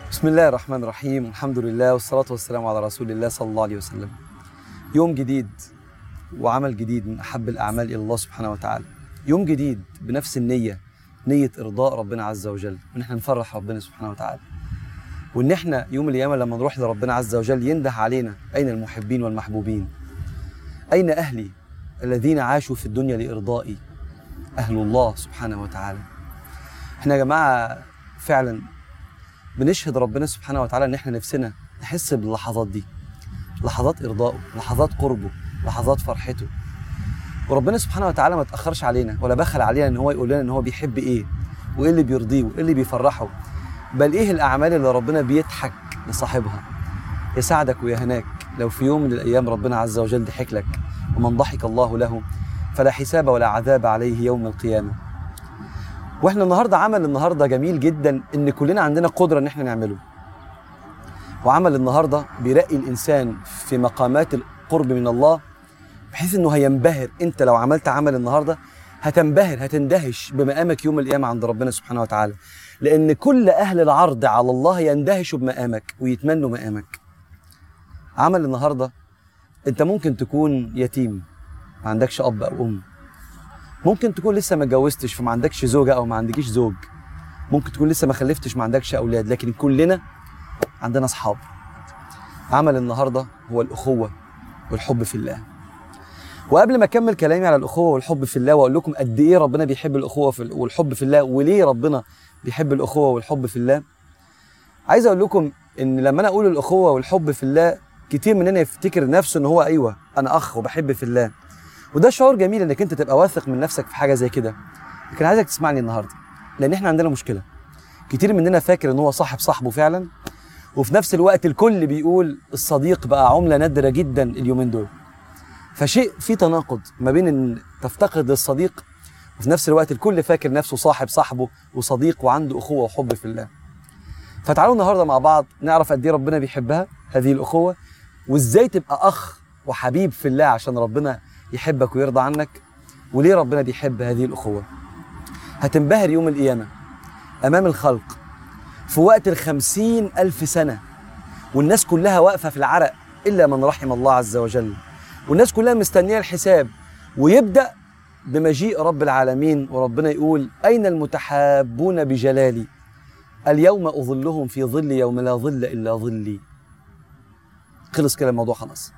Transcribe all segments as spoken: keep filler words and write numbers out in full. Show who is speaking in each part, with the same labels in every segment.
Speaker 1: بسم الله الرحمن الرحيم، الحمد لله والصلاة والسلام على رسول الله صلى الله عليه وسلم. يوم جديد وعمل جديد من أحب الأعمال إلى الله سبحانه وتعالى. يوم جديد بنفس النية، نية إرضاء ربنا عز وجل، وإن احنا نفرح ربنا سبحانه وتعالى، وإن احنا يوم القيامة لما نروح لربنا عز وجل ينده علينا: أين المحبين والمحبوبين؟ أين أهلي الذين عاشوا في الدنيا لإرضائي؟ أهل الله سبحانه وتعالى. احنا يا جماعة فعلا بنشهد ربنا سبحانه وتعالى ان احنا نفسنا نحس باللحظات دي، لحظات ارضائه، لحظات قربه، لحظات فرحته. وربنا سبحانه وتعالى ما تاخرش علينا ولا بخل علينا ان هو يقول لنا ان هو بيحب ايه وايه اللي بيرضيه وايه اللي بيفرحه، بل ايه الاعمال اللي ربنا بيضحك لصاحبها. يساعدك ويا هناك لو في يوم من الايام ربنا عز وجل ضحك لك، ومن ضحك الله له فلا حساب ولا عذاب عليه يوم القيامه. واحنا النهارده عمل النهارده جميل جدا ان كلنا عندنا قدره ان احنا نعمله. وعمل النهارده بيرقي الانسان في مقامات القرب من الله، بحيث انه هينبهر. انت لو عملت عمل النهارده هتنبهر، هتندهش بمقامك يوم القيامه عند ربنا سبحانه وتعالى، لان كل اهل العرض على الله يندهشوا بمقامك ويتمنوا مقامك. عمل النهارده انت ممكن تكون يتيم، ما عندكش اب او ام، ممكن تكون لسه ما اتجوزتش فما عندكش زوجه او ما عندكيش زوج، ممكن تكون لسه ما خلفتش ما عندكش اولاد، لكن كلنا عندنا اصحاب. عمل النهارده هو الاخوه والحب في الله. وقبل ما اكمل كلامي على الاخوه والحب في الله واقول لكم قد ايه ربنا بيحب الاخوه والحب في الله وليه ربنا بيحب الاخوه والحب في الله، عايز اقول لكم ان لما انا اقول الاخوه والحب في الله كتير مننا يفتكر نفسه ان هو ايوه انا اخ وبحب في الله، وده شعور جميل انك انت تبقى واثق من نفسك في حاجه زي كده. لكن عايزك تسمعني النهارده، لان احنا عندنا مشكله. كتير مننا فاكر ان هو صاحب صاحبه فعلا، وفي نفس الوقت الكل بيقول الصديق بقى عمله نادره جدا اليومين دول. فشيء في تناقض ما بين ان تفتقد للصديق وفي نفس الوقت الكل فاكر نفسه صاحب صاحبه وصديق وعنده اخوه وحب في الله. فتعالوا النهارده مع بعض نعرف قد ايه ربنا بيحبها هذه الاخوه، وازاي تبقى اخ وحبيب في الله عشان ربنا يحبك ويرضى عنك، وليه ربنا بيحب هذه الأخوة. هتنبهر يوم القيامة أمام الخلق في وقت الخمسين ألف سنة، والناس كلها واقفة في العرق إلا من رحم الله عز وجل، والناس كلها مستنية الحساب، ويبدأ بمجيء رب العالمين وربنا يقول: أين المتحابون بجلالي اليوم أظلهم في ظل يوم لا ظل إلا ظلي. خلص كده الموضوع خلاص.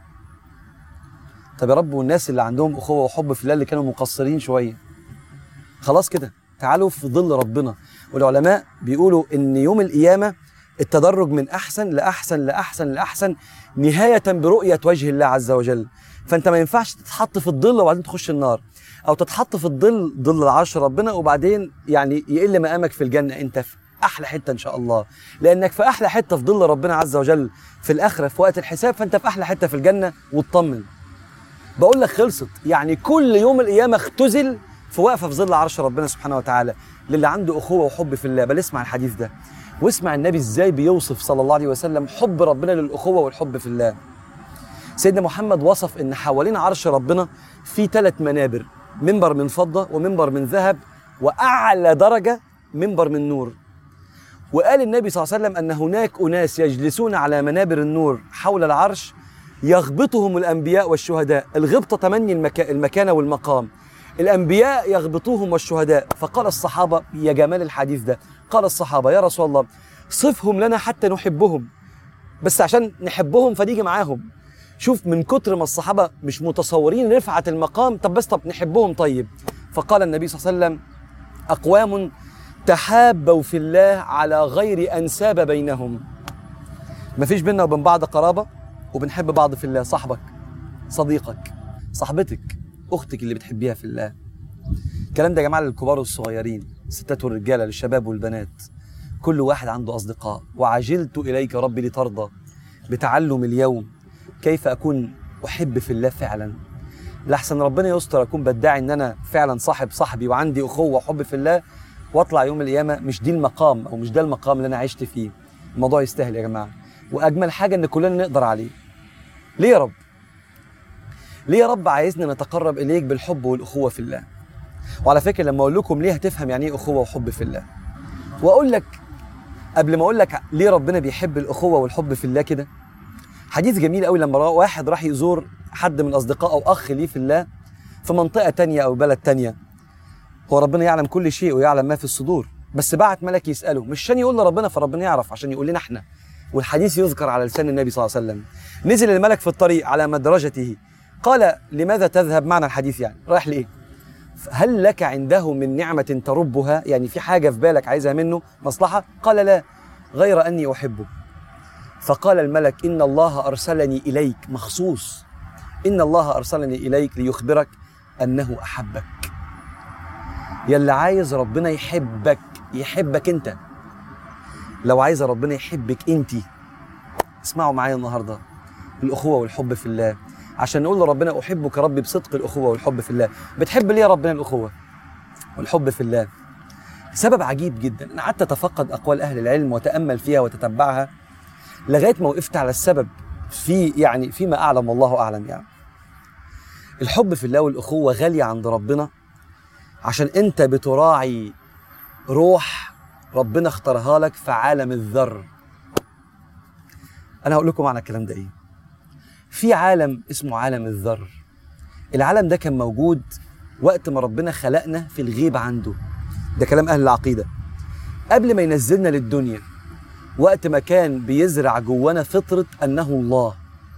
Speaker 1: طب يا رب، والناس اللي عندهم اخوه وحب في الله اللي كانوا مقصرين شويه خلاص كده تعالوا في ظل ربنا. والعلماء بيقولوا ان يوم القيامه التدرج من احسن لاحسن لاحسن لاحسن، نهايه برؤيه وجه الله عز وجل. فانت ما ينفعش تتحط في الظل وبعدين تخش النار، او تتحط في الظل ظل العرش ربنا وبعدين يعني يقل مقامك في الجنه. انت في احلى حته ان شاء الله، لانك في احلى حته في ظل ربنا عز وجل في الاخره في وقت الحساب، فانت في احلى حته في الجنه واطمن. بقول لك خلصت، يعني كل يوم القيامه اختزل في وقفه في ظل عرش ربنا سبحانه وتعالى للي عنده اخوه وحب في الله. بل اسمع الحديث ده واسمع النبي ازاي بيوصف صلى الله عليه وسلم حب ربنا للاخوه والحب في الله. سيدنا محمد وصف ان حوالين عرش ربنا في ثلاث منابر: منبر من فضه ومنبر من ذهب واعلى درجه منبر من نور. وقال النبي صلى الله عليه وسلم ان هناك اناس يجلسون على منابر النور حول العرش يغبطهم الأنبياء والشهداء. الغبطة تمني المكا... المكانة والمقام. الأنبياء يغبطوهم والشهداء. فقال الصحابة، يا جمال الحديث ده، قال الصحابة: يا رسول الله صفهم لنا حتى نحبهم، بس عشان نحبهم فنيجي معاهم. شوف من كتر ما الصحابة مش متصورين رفعة المقام، طب بس طب نحبهم طيب. فقال النبي صلى الله عليه وسلم: أقوام تحابوا في الله على غير أنساب بينهم. مفيش بيننا وبين بعض قرابة وبنحب بعض في الله. صاحبك، صديقك، صاحبتك، اختك اللي بتحبيها في الله. الكلام ده يا جماعه للكبار والصغيرين، الستات والرجاله، للشباب والبنات. كل واحد عنده اصدقاء. وعجلت اليك ربي لترضى بتعلم اليوم كيف اكون احب في الله فعلا، لحسن ربنا يستر اكون بدعي ان انا فعلا صاحب صاحبي وعندي اخوه وحب في الله، واطلع يوم القيامه مش دي المقام او مش ده المقام اللي انا عشت فيه. الموضوع يستاهل يا جماعه، واجمل حاجه ان كلنا نقدر عليه. ليه يا رب؟ ليه يا رب عايزنا نتقرب إليك بالحب والأخوة في الله؟ وعلى فكرة لما أقول لكم ليه هتفهم يعني إيه أخوة وحب في الله. وأقول لك قبل ما اقول لك ليه ربنا بيحب الاخوه والحب في الله كده، حديث جميل قوي لما واحد راح يزور حد من اصدقائه او اخ ليه في الله في منطقه تانية او بلد تانية. هو ربنا يعلم كل شيء ويعلم ما في الصدور، بس بعت ملك يساله، مش عشان يقول لربنا فربنا يعرف، عشان يقول لنا احنا، والحديث يذكر على لسان النبي صلى الله عليه وسلم. نزل الملك في الطريق على مدرجته، قال لماذا تذهب؟ معنى الحديث يعني رايح لايه؟ هل لك عنده من نعمه تربها؟ يعني في حاجه في بالك عايزها منه، مصلحه؟ قال لا، غير اني احبه. فقال الملك إن الله أرسلني إليك مخصوص، إن الله أرسلني إليك ليخبرك أنه أحبك. يلي عايز ربنا يحبك، يحبك أنت. لو عايز ربنا يحبك أنت، اسمعوا معايا النهاردة الأخوة والحب في الله، عشان نقول لربنا أحبك ربي بصدق الأخوة والحب في الله. بتحب ليه ربنا الأخوة والحب في الله؟ سبب عجيب جدا. أنا قعدت أتفقد أقوال أهل العلم وتأمل فيها وتتبعها لغاية ما وقفت على السبب في يعني فيما أعلم والله أعلم. يعني الحب في الله والأخوة غالية عند ربنا عشان أنت بتراعي روح ربنا اختارها لك في عالم الذر. أنا هقول لكم معنى الكلام ده إيه. في عالم اسمه عالم الذر. العالم ده كان موجود وقت ما ربنا خلقنا في الغيب عنده، ده كلام أهل العقيدة، قبل ما ينزلنا للدنيا، وقت ما كان بيزرع جوانا فطرة أنه الله.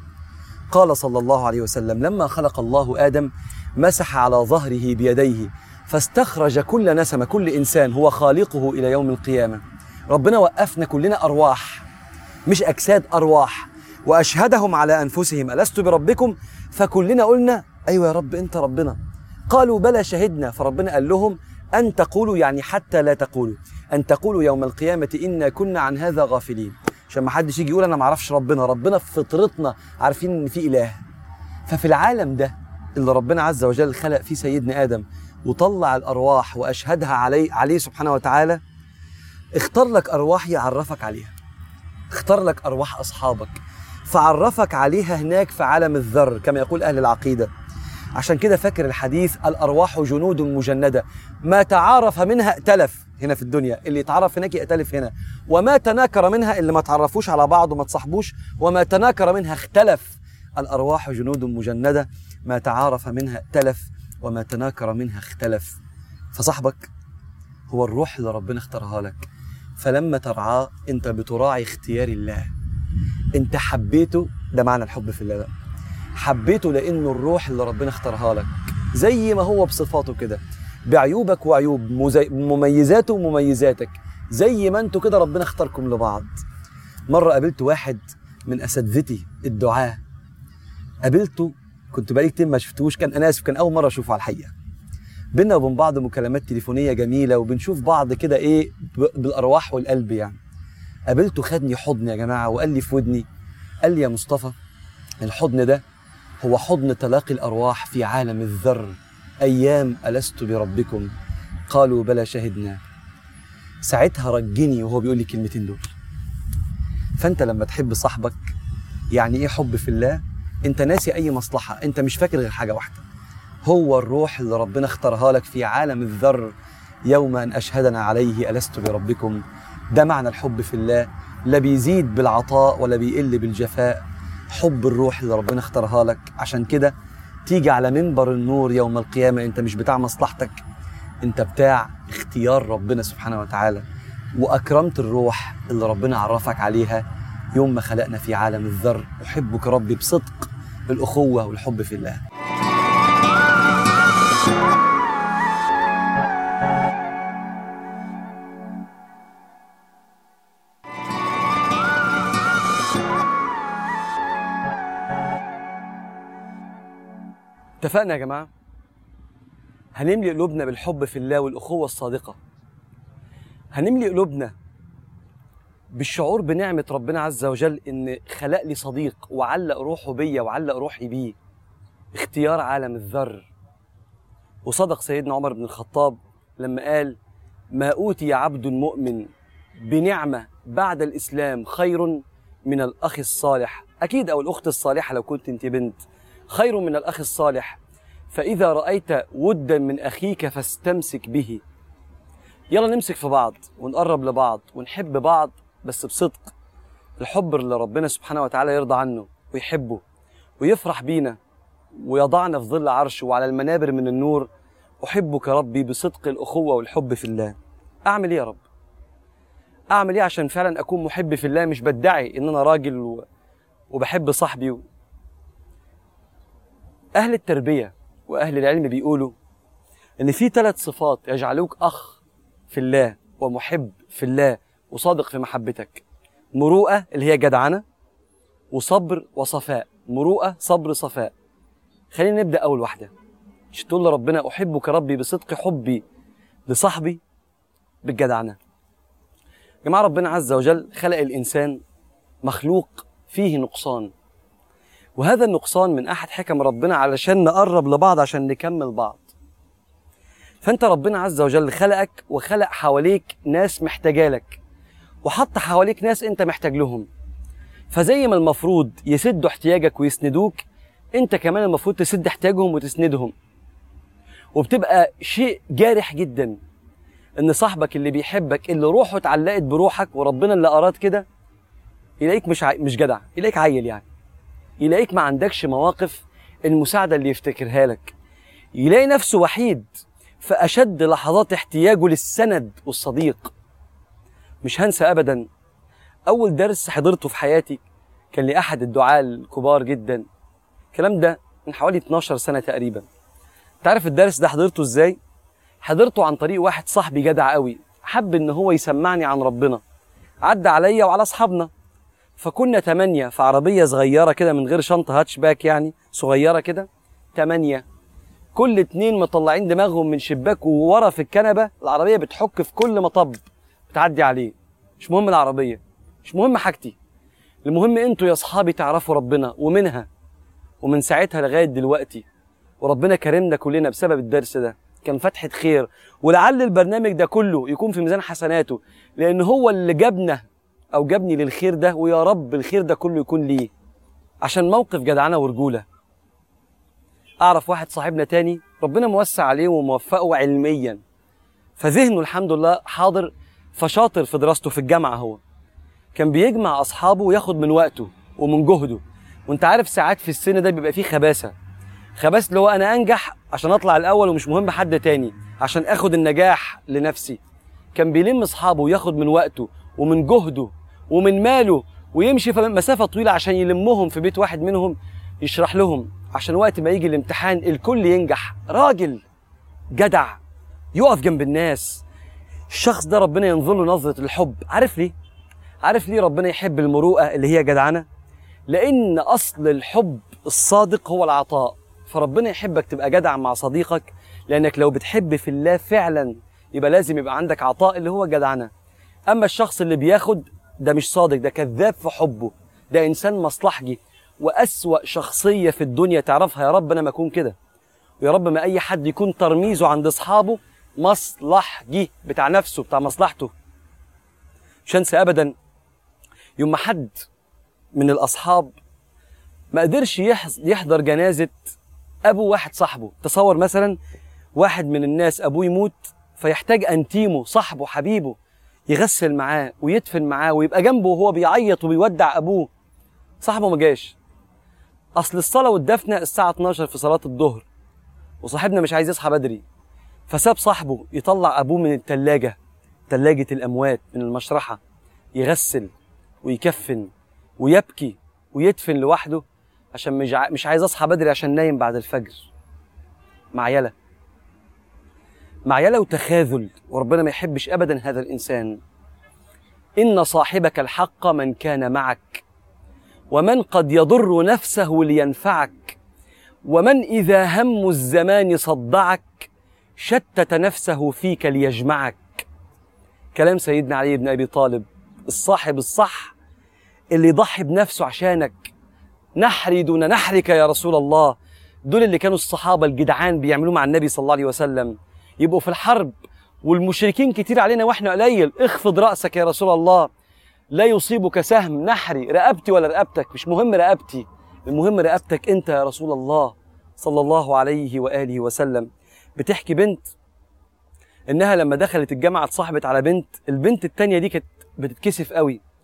Speaker 1: قال صلى الله عليه وسلم لما خلق الله آدم مسح على ظهره بيديه فاستخرج كل نسمة، كل إنسان هو خالقه إلى يوم القيامة. ربنا وقفنا كلنا أرواح مش أجساد، أرواح، وأشهدهم على أنفسهم ألست بربكم؟ فكلنا قلنا أيوة يا رب أنت ربنا. قالوا بلى شهدنا. فربنا قال لهم أن تقولوا، يعني حتى لا تقولوا، أن تقولوا يوم القيامة إنا كنا عن هذا غافلين، عشان ما حدش يجي يقول أنا ما اعرفش ربنا. ربنا في فطرتنا عارفين إن في إله. ففي العالم ده اللي ربنا عز وجل خلق فيه سيدنا آدم وطلع الأرواح وأشهدها عليه, عليه سبحانه وتعالى، اختار لك أرواح يعرفك عليها، اختار لك أرواح أصحابك فعرفك عليها هناك في عالم الذر كما يقول أهل العقيدة. عشان كده فاكر الحديث الأرواح جنود مجندة، ما تعارف منها ائتلف هنا في الدنيا، اللي يتعرف هناك يأتلف هنا، وما تناكر منها اللي ما تعرفوش على بعض وما تصاحبوش، وما تناكر منها اختلف. الأرواح جنود مجندة ما تعارف منها ائتلف وما تناكر منها اختلف. فصاحبك هو الروح اللي ربنا اختارها لك، فلما ترعاه انت بتراعي اختيار الله، انت حبيته. ده معنى الحب في الله بقى، حبيته لانه الروح اللي ربنا اختارها لك زي ما هو بصفاته كده، بعيوبك وعيوب، مميزاته ومميزاتك، زي ما انتوا كده ربنا اختاركم لبعض. مرة قابلت واحد من اساتذتي الدعاة، قابلته كنت بقالي كتير ما شفتوش، كان انا اسف كان اول مرة اشوفه على الحقيقة. بينا وبين بعض مكالمات تليفونية جميلة وبنشوف بعض كده ايه بالارواح والقلب يعني. قابلته خدني حضن يا جماعة وقال لي في ودني، قال لي يا مصطفى الحضن ده هو حضن تلاقي الأرواح في عالم الذر، أيام ألست بربكم؟ قالوا بلى شهدنا. ساعتها رجني وهو بيقول لي كلمتين دول. فأنت لما تحب صاحبك، يعني إيه حب في الله؟ أنت ناسي أي مصلحة، أنت مش فاكر غير حاجة واحدة، هو الروح اللي ربنا اختارها لك في عالم الذر، يوم أن أشهدنا عليه ألست بربكم. ده معنى الحب في الله، لا بيزيد بالعطاء ولا بيقل بالجفاء، حب الروح اللي ربنا اختارها لك. عشان كده تيجي على منبر النور يوم القيامة انت مش بتاع مصلحتك، انت بتاع اختيار ربنا سبحانه وتعالى، واكرمت الروح اللي ربنا عرفك عليها يوم ما خلقنا في عالم الذر. احبك ربي بصدق الأخوة والحب في الله. اتفقنا يا جماعة؟ هنملي قلوبنا بالحب في الله والأخوة الصادقة، هنملي قلوبنا بالشعور بنعمة ربنا عز وجل إن خلق لي صديق وعلق روحه بيا وعلق روحي بيه، اختيار عالم الذر. وصدق سيدنا عمر بن الخطاب لما قال ما أوتي عبد مؤمن بنعمة بعد الإسلام خير من الأخ الصالح، أكيد أو الأخت الصالحة لو كنت أنت بنت، خير من الأخ الصالح، فإذا رأيت ودا من أخيك فاستمسك به. يلا نمسك في بعض ونقرب لبعض ونحب بعض بس بصدق، الحب اللي ربنا سبحانه وتعالى يرضى عنه ويحبه ويفرح بينا ويضعنا في ظل عرشه وعلى المنابر من النور. أحبك ربي بصدق الأخوة والحب في الله. أعمل إيه يا رب؟ أعمل إيه عشان فعلا أكون محب في الله؟ مش بدعي إن أنا راجل و... وبحب صاحبي و... أهل التربية وأهل العلم بيقولوا إن في ثلاث صفات يجعلوك أخ في الله ومحب في الله وصادق في محبتك: مروءة اللي هي جدعنة، وصبر وصفاء. مروءة، صبر، صفاء. خلينا نبدأ أول واحدة. مش تقول لربنا أحبك ربي بصدق حبي لصاحبي بالجدعنة؟ يا جماعة ربنا عز وجل خلق الإنسان مخلوق فيه نقصان، وهذا النقصان من أحد حكم ربنا علشان نقرب لبعض عشان نكمل بعض. فأنت ربنا عز وجل خلقك وخلق حواليك ناس محتاجالك، وحط حواليك ناس أنت محتاج لهم. فزي ما المفروض يسدوا احتياجك ويسندوك، أنت كمان المفروض تسد احتياجهم وتسندهم. وبتبقى شيء جارح جدا إن صاحبك اللي بيحبك، اللي روحه اتعلقت بروحك وربنا اللي أراد كده، يلاقيك مش عاي... مش جدع، يلاقيك عيل يعني، يلاقيك ما عندكش مواقف المساعدة اللي يفتكرها لك، يلاقي نفسه وحيد في أشد لحظات احتياجه للسند والصديق. مش هنسى أبدا أول درس حضرته في حياتي كان لأحد الدعاة الكبار جدا، الكلام ده من حوالي اتناشر سنة تقريبا. تعرف الدرس ده حضرته إزاي؟ حضرته عن طريق واحد صاحبي جدع قوي، حب إن هو يسمعني عن ربنا، عدى عليا وعلى أصحابنا، فكنا تمانية في عربية صغيرة كده من غير شنطة هاتشباك يعني، صغيرة كده، تمانية، كل اتنين مطلعين دماغهم من شباك وورا في الكنبة، العربية بتحك في كل مطب بتعدي عليه. مش مهم العربية، مش مهم حاجتي، المهم انتوا يا اصحابي تعرفوا ربنا. ومنها ومن ساعتها لغاية دلوقتي، وربنا كرمنا كلنا بسبب الدرس ده، كان فتحة خير. ولعل البرنامج ده كله يكون في ميزان حسناته، لأن هو اللي جابنا أو جابني للخير ده، ويا رب الخير ده كله يكون ليه، عشان موقف جدعنة ورجولة. أعرف واحد صاحبنا تاني ربنا موسع عليه وموفقه علميا، فذهنه الحمد لله حاضر، فشاطر في دراسته في الجامعة. هو كان بيجمع أصحابه وياخد من وقته ومن جهده. وانت عارف ساعات في السن ده بيبقى فيه خباثة، خباثة اللي هو أنا أنجح عشان أطلع الأول ومش مهم حد تاني، عشان أخد النجاح لنفسي. كان بيلم أصحابه وياخد من وقته ومن جهده ومن ماله، ويمشي في مسافة طويلة عشان يلمهم في بيت واحد منهم، يشرح لهم عشان وقت ما يجي الامتحان الكل ينجح. راجل جدع يقف جنب الناس. الشخص ده ربنا ينظر له نظرة الحب. عارف ليه؟ عارف ليه ربنا يحب المروءة اللي هي جدعنة؟ لأن أصل الحب الصادق هو العطاء. فربنا يحبك تبقى جدع مع صديقك، لأنك لو بتحب في الله فعلا يبقى لازم يبقى عندك عطاء اللي هو جدعنة. أما الشخص اللي بياخد ده مش صادق، ده كذاب في حبه، ده إنسان مصلحجي، وأسوأ شخصية في الدنيا تعرفها. يا رب أنا ما أكون كده، ويا رب ما أي حد يكون ترميزه عند أصحابه مصلحجي، بتاع نفسه، بتاع مصلحته. مش هنسى أبدا يوم ما حد من الأصحاب ما قدرش يحضر جنازة أبو واحد صاحبه. تصور مثلا واحد من الناس أبوه يموت، فيحتاج أنتيمه صاحبه حبيبه يغسل معاه ويدفن معاه ويبقى جنبه وهو بيعيط وبيودع أبوه. صاحبه ما جاش، أصل الصلاة والدفنة الساعة اتناشر في صلاة الظهر، وصاحبنا مش عايز يصحى بدري، فساب صاحبه يطلع أبوه من التلاجة، تلاجة الأموات، من المشرحة، يغسل ويكفن ويبكي ويدفن لوحده، عشان مش مش عايز أصحى بدري عشان نايم بعد الفجر. معيلة معيلة وتخاذل، وربنا ما يحبش أبدا هذا الإنسان. إن صاحبك الحق من كان معك، ومن قد يضر نفسه لينفعك، ومن إذا هم الزمان صدعك شتت نفسه فيك ليجمعك. كلام سيدنا علي بن أبي طالب. الصاحب الصح اللي يضحي بنفسه عشانك. نحري دون نحرك يا رسول الله. دول اللي كانوا الصحابة الجدعان بيعملوه مع النبي صلى الله عليه وسلم. يبقوا في الحرب والمشركين كتير علينا واحنا قليل، اخفض رأسك يا رسول الله، لا يصيبك سهم. نحري رقبتي ولا رقبتك، مش مهم رقبتي، المهم رقبتك انت يا رسول الله صلى الله عليه وآله وسلم. بتحكي بنت انها لما دخلت الجامعة اتصاحبت على بنت، البنت التانية دي كانت بتتكسف قوي،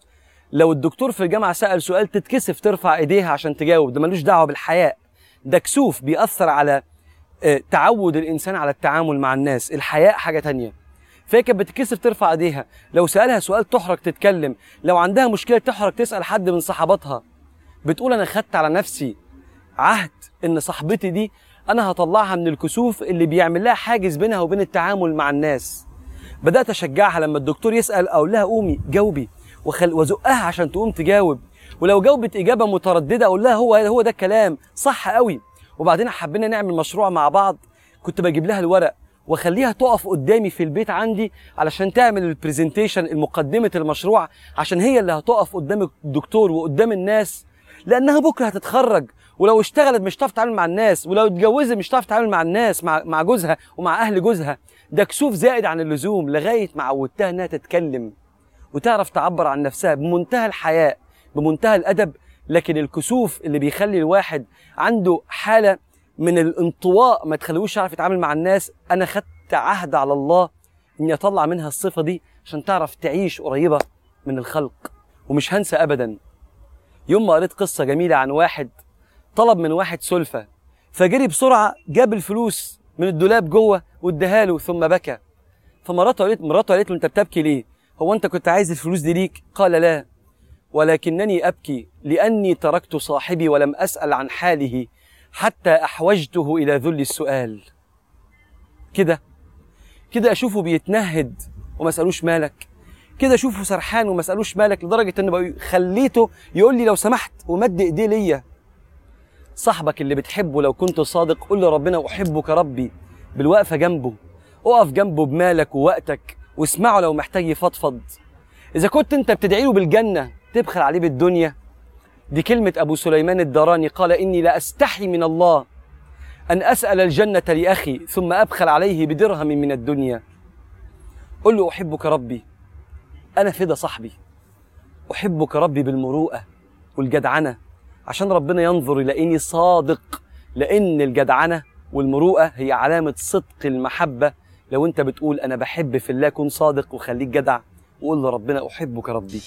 Speaker 1: لو الدكتور في الجامعة سأل سؤال تتكسف ترفع ايديها عشان تجاوب، ده ملوش دعوة بالحياء، ده كسوف بيأثر على تعود الإنسان على التعامل مع الناس. الحياء حاجة تانية. فهي كانت بتتكسف ترفع ايديها، لو سألها سؤال تحرج تتكلم، لو عندها مشكلة تحرج تسأل حد من صحباتها. بتقول أنا خدت على نفسي عهد إن صاحبتي دي أنا هطلعها من الكسوف اللي بيعمل لها حاجز بينها وبين التعامل مع الناس. بدأت أشجعها لما الدكتور يسأل أقول لها قومي جاوبي، وخل وزقها عشان تقوم تجاوب، ولو جاوبت إجابة مترددة أقول لها هو هو ده الكلام صح قوي. وبعدين حبينا نعمل مشروع مع بعض، كنت بجيب لها الورق واخليها تقف قدامي في البيت عندي علشان تعمل البرزنتيشن المقدمة المشروع، عشان هي اللي هتقف قدام الدكتور وقدام الناس، لأنها بكرة هتتخرج، ولو اشتغلت مش هتعرف تتعامل مع الناس، ولو اتجوزت مش هتعرف تتعامل مع الناس، مع مع جوزها ومع أهل جوزها. ده كسوف زائد عن اللزوم، لغاية ما عودتها إنها تتكلم وتعرف تعبر عن نفسها بمنتهى الحياء بمنتهى الأدب. لكن الكسوف اللي بيخلي الواحد عنده حالة من الانطواء ما تخليهوش يعرف يتعامل مع الناس، أنا خدت عهد على الله إني أطلع منها الصفة دي عشان تعرف تعيش قريبة من الخلق. ومش هنسى أبدا يوم ما قريت قصة جميلة عن واحد طلب من واحد سلفة، فجري بسرعة جاب الفلوس من الدولاب جوه واداها له ثم بكى. فمراته قالت مراته قالت له أنت بتبكي ليه؟ هو أنت كنت عايز الفلوس دي ليك؟ قال لا، ولكنني أبكي لأني تركت صاحبي ولم أسأل عن حاله حتى أحوجته إلى ذل السؤال. كده كده أشوفه بيتنهد وما أسألوش مالك، كده أشوفه سرحان وما أسألوش مالك، لدرجة إن خليته يقول لي لو سمحت ومد إيديه ليا. صاحبك اللي بتحبه لو كنت صادق قول له ربنا أحبك ربي بالوقفة جنبه، اقف جنبه بمالك ووقتك واسمعه لو محتاج يفضفض. إذا كنت أنت بتدعي له بالجنة تبخل عليه بالدنيا. دي كلمة أبو سليمان الداراني قال إني لا أستحي من الله أن أسأل الجنة لأخي ثم أبخل عليه بدرهم من الدنيا. قل له أحبك ربي، أنا فدا صاحبي، أحبك ربي بالمروءة والجدعنة عشان ربنا ينظر إلى إني صادق، لأن الجدعنة والمروءة هي علامة صدق المحبة. لو أنت بتقول أنا بحب في الله كن صادق وخليك جدع وقول لربنا أحبك ربي.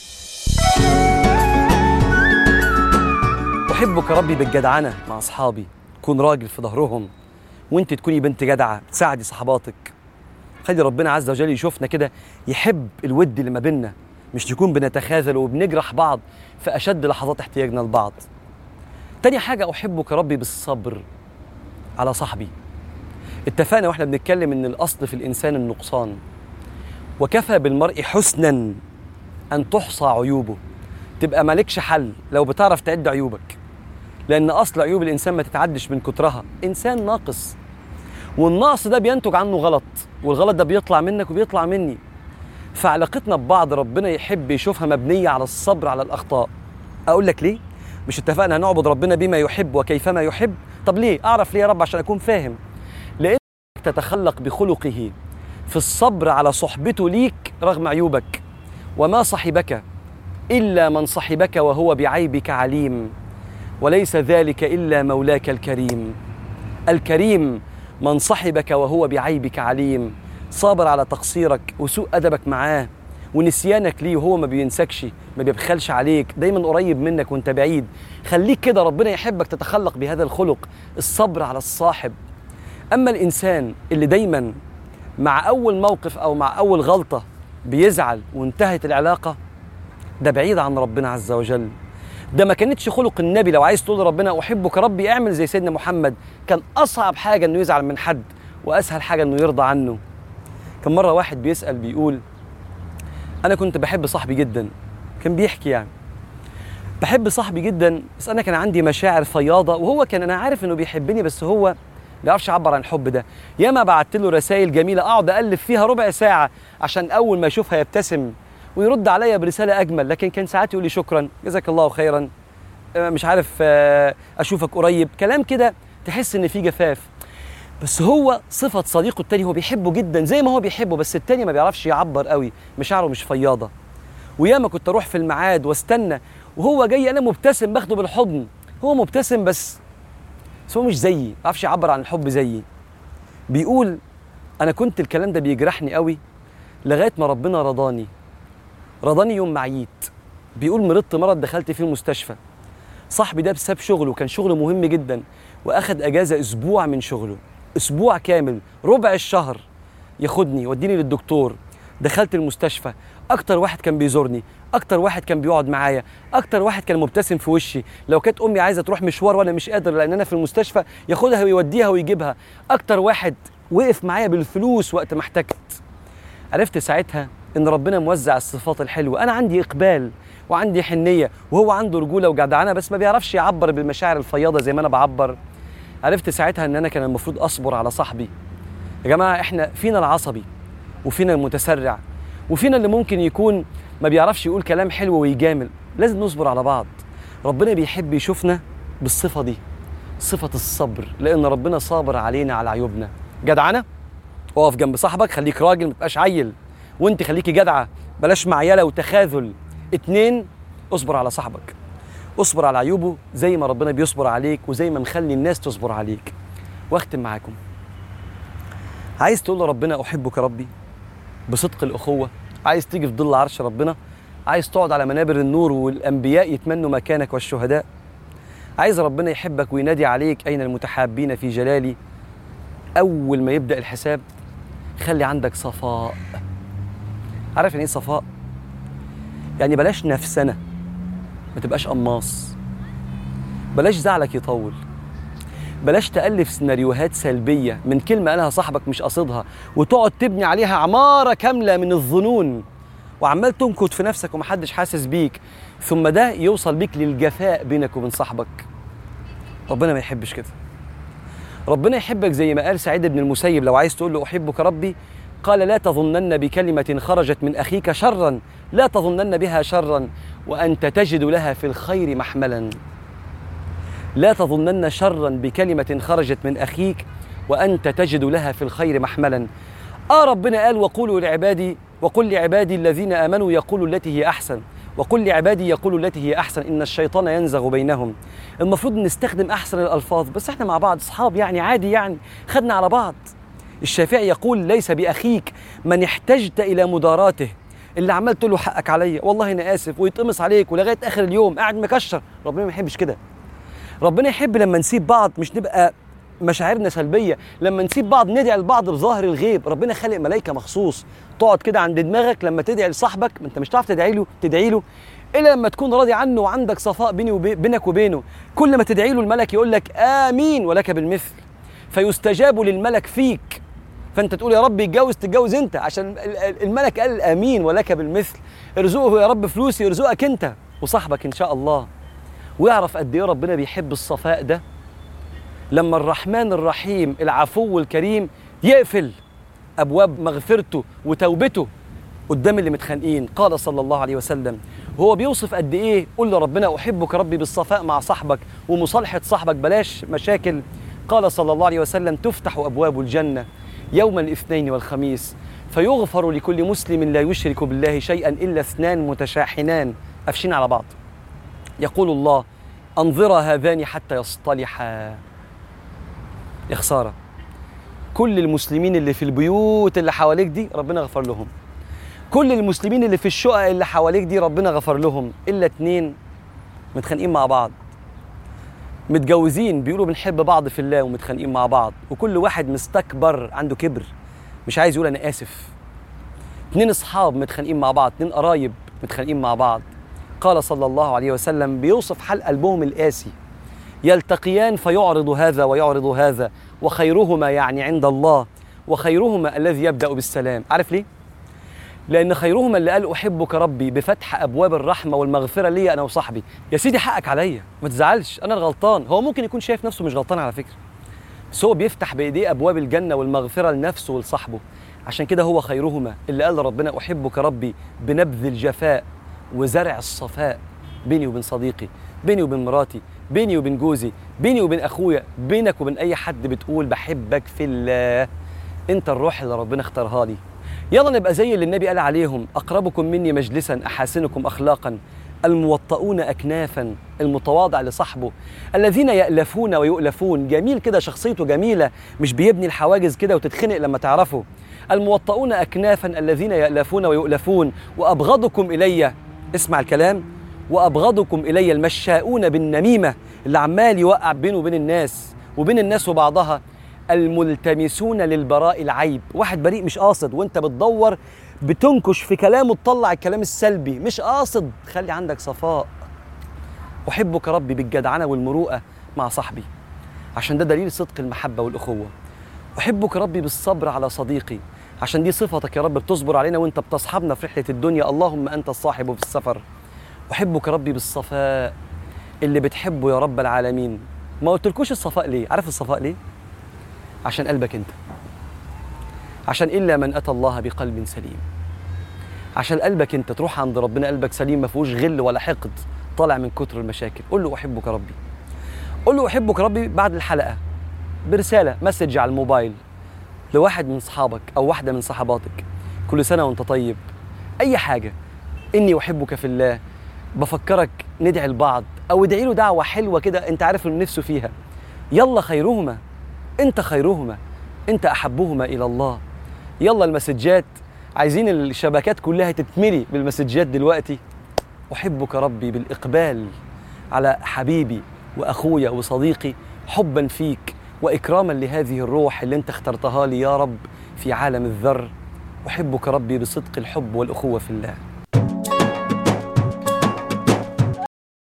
Speaker 1: أحبك ربي بالجدعنة مع أصحابي، تكون راجل في ظهرهم وأنت تكوني بنت جدعة تساعدي صحباتك. خلي ربنا عز وجل يشوفنا كده يحب الود اللي ما بيننا، مش تكون بنتخاذل وبنجرح بعض في أشد لحظات احتياجنا لبعض. تاني حاجة أحبك ربي بالصبر على صاحبي. اتفقنا واحنا بنتكلم ان الأصل في الإنسان النقصان، وكفى بالمرء حسنا أن تحصى عيوبه. تبقى مالكش حل لو بتعرف تعد عيوبك، لأن أصل عيوب الإنسان ما تتعدش من كترها. إنسان ناقص، والنقص ده بينتج عنه غلط، والغلط ده بيطلع منك وبيطلع مني. فعلاقتنا ببعض ربنا يحب يشوفها مبنية على الصبر على الأخطاء. أقول لك ليه؟ مش اتفقنا هنعبد ربنا بما يحب وكيفما يحب؟ طب ليه؟ أعرف ليه يا رب عشان أكون فاهم. لأنك تتخلق بخلقه في الصبر على صحبته ليك رغم عيوبك. وما صحبك إلا من صحبك وهو بعيبك عليم، وليس ذلك إلا مولاك الكريم. الكريم من صحبك وهو بعيبك عليم، صابر على تقصيرك وسوء أدبك معاه ونسيانك ليه، وهو ما بينسكش ما بيبخلش عليك، دايما قريب منك وانت بعيد. خليك كده ربنا يحبك تتخلق بهذا الخلق، الصبر على الصاحب. أما الإنسان اللي دايما مع أول موقف أو مع أول غلطة بيزعل وانتهت العلاقة، ده بعيد عن ربنا عز وجل. ده ما كانتش خلق النبي. لو عايز تقول ربنا أحبك ربي اعمل زي سيدنا محمد، كان أصعب حاجة أنه يزعل من حد وأسهل حاجة أنه يرضى عنه. كان مرة واحد بيسأل بيقول أنا كنت بحب صاحبي جدا، كان بيحكي يعني بحب صاحبي جدا بس أنا كان عندي مشاعر فياضة، وهو كان أنا عارف أنه بيحبني بس هو ما بيعرفش يعبر عن الحب ده. ياما بعت له رسائل جميلة أقعد أقلب فيها ربع ساعة عشان أول ما يشوفها يبتسم ويرد عليا برسالة أجمل، لكن كان ساعات يقول لي شكرا جزاك الله خيرا مش عارف أشوفك قريب، كلام كده تحس إن فيه جفاف. بس هو صفة صديقه التاني هو بيحبه جدا زي ما هو بيحبه، بس التاني ما بيعرفش يعبر قوي، مشاعره مش فياضة. وياما كنت أروح في الميعاد واستنى وهو جاي أنا مبتسم باخده بالحضن، هو مبتسم بس بس هو مش زيي، ما بيعرفش يعبر عن الحب زيي. بيقول أنا كنت الكلام ده بيجرحني قوي لغاية ما ربنا رضاني رضاني يوم ما عييت بيقول مرضت مرض دخلت فيه المستشفى. صاحبي ده بسبب شغله، كان شغله مهم جدا، واخد اجازه اسبوع من شغله، اسبوع كامل، ربع الشهر ياخدني يوديني للدكتور. دخلت المستشفى، اكتر واحد كان بيزورني، اكتر واحد كان بيقعد معايا، اكتر واحد كان مبتسم في وشي. لو كانت امي عايزه تروح مشوار وانا مش قادر لان انا في المستشفى، ياخدها ويوديها ويجيبها. اكتر واحد وقف معايا بالفلوس وقت ما احتجت. عرفت ساعتها ان ربنا موزع الصفات الحلوه. انا عندي اقبال وعندي حنيه، وهو عنده رجوله وجدعنه، بس ما بيعرفش يعبر بالمشاعر الفياضه زي ما انا بعبر. عرفت ساعتها ان انا كان المفروض اصبر على صاحبي. يا جماعه احنا فينا العصبي وفينا المتسرع وفينا اللي ممكن يكون ما بيعرفش يقول كلام حلو ويجامل. لازم نصبر على بعض. ربنا بيحب يشوفنا بالصفه دي، صفه الصبر، لان ربنا صابر علينا على عيوبنا. جدعنه، اقف جنب صاحبك، خليك راجل ما تبقاش عيل، وانت خليكي جدعه، بلاش معيله وتخاذل. اتنين، اصبر على صاحبك، اصبر على عيوبه زي ما ربنا بيصبر عليك وزي ما مخلي الناس تصبر عليك. واختم معاكم، عايز تقول لربنا احبك ربي بصدق الاخوه؟ عايز تيجي في ظل عرش ربنا؟ عايز تقعد على منابر النور والانبياء يتمنوا مكانك والشهداء؟ عايز ربنا يحبك وينادي عليك اين المتحابين في جلالي؟ اول ما يبدا الحساب خلي عندك صفاء. عارف يعني ايه صفاء؟ يعني بلاش نفسنا، ما تبقاش قماص، بلاش زعلك يطول، بلاش تألف سيناريوهات سلبية من كلمة قالها صاحبك مش قصدها وتقعد تبني عليها عمارة كاملة من الظنون وعمال تنكت في نفسك ومحدش حاسس بيك، ثم ده يوصل بيك للجفاء بينك وبين صاحبك. ربنا ما يحبش كده. ربنا يحبك زي ما قال سعيد بن المسيب، لو عايز تقول له أحبك ربي، قال لا تظنن بكلمة خرجت من أخيك شرا، لا تظنن بها شرا وأنت تجد لها في الخير محملا. لا تظنن شرا بكلمة خرجت من أخيك وأنت تجد لها في الخير محملا. آه ربنا قال وقولوا لعبادي وقل لعبادي الذين آمنوا يقولوا التي هي أحسن، وقل لعبادي يقولوا التي هي أحسن إن الشيطان ينزغ بينهم. المفروض نستخدم أحسن الألفاظ، بس إحنا مع بعض أصحاب يعني عادي، يعني خدنا على بعض. الشافعي يقول ليس بأخيك من احتجت إلى مداراته، اللي عمال تقول له حقك عليا والله أنا آسف ويتقمص عليك ولغاية آخر اليوم قاعد مكشر. ربنا ما يحبش كده. ربنا يحب لما نسيب بعض، مش نبقى مشاعرنا سلبية، لما نسيب بعض ندعي لبعض بظاهر الغيب. ربنا خلق ملائكة مخصوص تقعد كده عند دماغك لما تدعي لصاحبك، ما انت مش هتعرف تدعي له تدعي له الا لما تكون راضي عنه وعندك صفاء بيني وبينك وبينه. كل ما تدعي له الملك يقول لك آمين ولك بالمثل، فيستجاب للملك فيك، فانت تقول يا رب يتجوز تتجوز انت عشان الملك قال آمين ولك بالمثل. ارزقه يا رب فلوس يرزقك انت وصاحبك ان شاء الله. ويعرف قد ايه ربنا بيحب الصفاء ده لما الرحمن الرحيم العفو الكريم يقفل ابواب مغفرته وتوبته قدام اللي متخانقين. قال صلى الله عليه وسلم وهو بيوصف قد ايه قول لربنا احبك ربي بالصفاء مع صاحبك ومصالحه صاحبك، بلاش مشاكل. قال صلى الله عليه وسلم تفتح ابواب الجنه يوم الاثنين والخميس فيغفر لكل مسلم لا يشرك بالله شيئا الا اثنان متشاحنان قافشين على بعض. يقول الله انظرا هذان حتى يصطلحا. يا خساره، كل المسلمين اللي في البيوت اللي حواليك دي ربنا غفر لهم، كل المسلمين اللي في الشقق اللي حواليك دي ربنا غفر لهم، الا اتنين متخانقين مع بعض، متجوزين بيقولوا بنحب بعض في الله ومتخانقين مع بعض، وكل واحد مستكبر عنده كبر مش عايز يقول انا اسف. اتنين اصحاب متخانقين مع بعض، اتنين قرايب متخانقين مع بعض. قال صلى الله عليه وسلم بيوصف حال قلبهم القاسي، يلتقيان فيعرض هذا ويعرض هذا وخيرهما يعني عند الله وخيرهما الذي يبدأ بالسلام. عارف ليه؟ لأن خيرهما اللي قال أحبك ربي بفتح أبواب الرحمة والمغفرة لي أنا وصاحبي. يا سيدي حقك عليا ما تزعلش، أنا الغلطان. هو ممكن يكون شايف نفسه مش غلطان على فكرة، بس هو بيفتح بإيديه أبواب الجنة والمغفرة لنفسه ولصاحبه. عشان كده هو خيرهما اللي قال ربنا أحبك ربي بنبذ الجفاء وزرع الصفاء بيني وبين صديقي، بيني وبين مراتي، بيني وبين جوزي، بيني وبين أخويا، بينك وبين أي حد بتقول بحبك في الله. أنت الروح اللي ربنا اختارها لي. يلا نبقى زي اللي النبي قال عليهم أقربكم مني مجلسا أحاسنكم أخلاقا الموطؤون أكنافا، المتواضع لصاحبه، الذين يألفون ويؤلفون. جميل كده، شخصيته جميلة، مش بيبني الحواجز كده وتتخنق لما تعرفه. الموطؤون أكنافا الذين يألفون ويؤلفون. وأبغضكم إلي، اسمع الكلام، وأبغضكم إلي المشاؤون بالنميمة، اللي عمال يوقع بينه وبين الناس وبين الناس وبعضها، الملتمسون للبراء العيب. واحد بريء مش قاصد، وانت بتدور بتنكش في كلامه تطلع الكلام السلبي، مش قاصد. خلي عندك صفاء. أحبك ربي بالجدعنة والمروءة مع صاحبي، عشان ده دليل صدق المحبة والأخوة. أحبك ربي بالصبر على صديقي، عشان دي صفتك يا رب، بتصبر علينا وانت بتصحبنا في رحلة الدنيا، اللهم أنت الصاحب في السفر. أحبك ربي بالصفاء، اللي بتحبه يا رب العالمين. ما قلتلكوش الصفاء ليه؟ عارف الصفاء ليه؟ عشان قلبك انت، عشان إلا من أتى الله بقلب سليم. عشان قلبك انت تروح عند ربنا قلبك سليم، ما فيهوش غل ولا حقد طالع من كتر المشاكل. قول له أحبك ربي، قول له أحبك ربي بعد الحلقة برسالة مسج على الموبايل لواحد من صحابك أو واحدة من صحباتك، كل سنة وانت طيب، أي حاجة، إني أحبك في الله، بفكرك ندعي لبعض، أو ادعي له دعوة حلوة كده أنت عارف إنه نفسه فيها. يلا خيرهما، أنت خيرهما، أنت أحبهما إلى الله. يلا المسجات، عايزين الشبكات كلها تتملي بالمسجات دلوقتي. أحبك ربي بالإقبال على حبيبي وأخويا وصديقي، حبا فيك وإكراما لهذه الروح اللي أنت اخترتها لي يا رب في عالم الذر. أحبك ربي بصدق الحب والأخوة في الله.